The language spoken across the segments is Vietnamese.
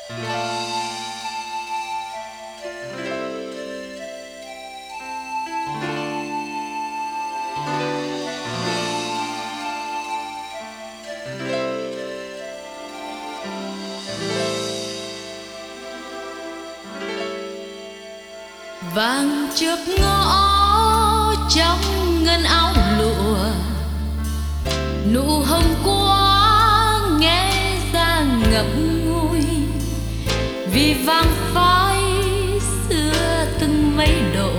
Vàng trước ngõ trong ngân áo lụa, nụ hồng qua nghe ra ngậm ngùi, vì vàng phai xưa từng mấy độ,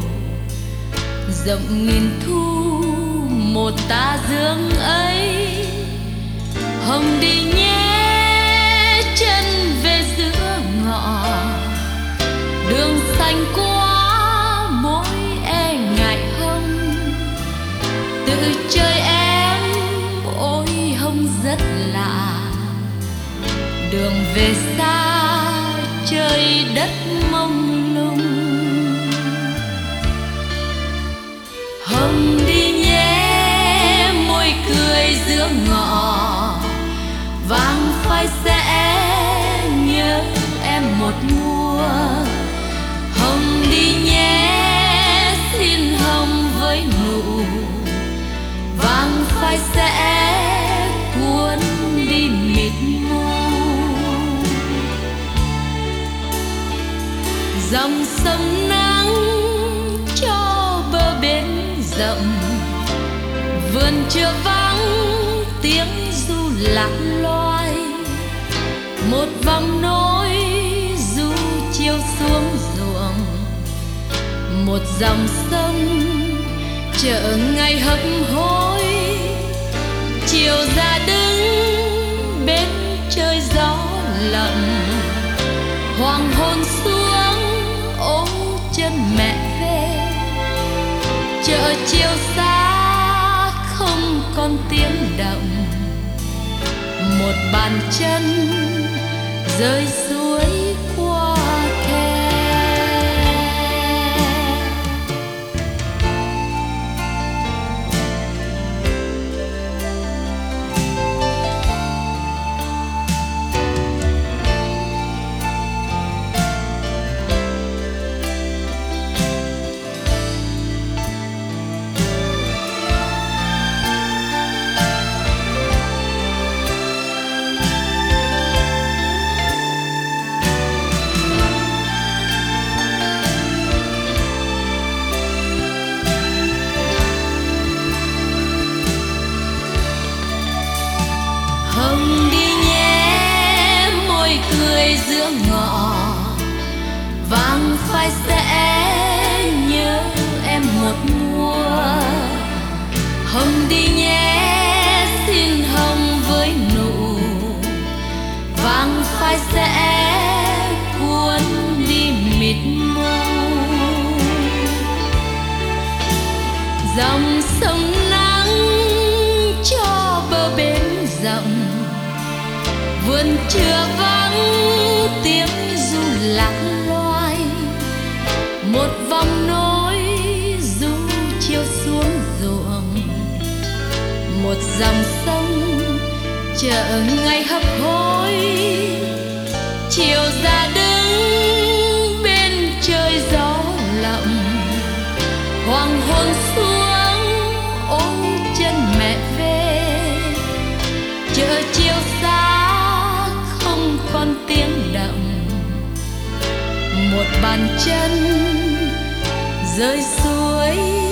rộng nghìn thu một ta dương ấy. Hồng đi nhé chân về giữa ngõ, đường xanh qua mối e ngại hồng, tự chơi em ôi hồng rất lạ. Đường về xa trời đất mông lung, hồng đi nhé môi cười giữa ngõ, vàng phai sẽ nhớ em một mùa. Hồng đi nhé xin hồng với nụ, vàng phai sẽ cuốn đi mịt mù. Dòng sông nắng cho bờ bến rộng, vườn chưa vắng tiếng ru lạc loài. Một vòng nối du chiều xuống ruộng, một dòng sông chợ ngày hấp hối. Chiều ra đứng bên trời gió lặng, hoàng hôn xuống ôm chân mẹ về. Chợ chiều xa không còn tiếng động, một bàn chân rơi suối qua khe. Hồng đi nhé môi cười giữa ngõ, vàng phai sẽ nhớ em một mùa. Hồng đi nhé xin hồng với nụ, vàng phai sẽ cuốn đi mịt mù. Dòng sông nắng cho bờ bến rộng, vườn chưa vắng tiếng ru lạc loài. Một vòng nối du chiều xuống ruộng, một dòng sông chợ ngày hấp hối. Chiều ra đứng bên trời gió lộng, hoàng hôn xuống ôm chân mẹ về. Chợ chiều xa không còn tiếng động, một bàn chân rơi suối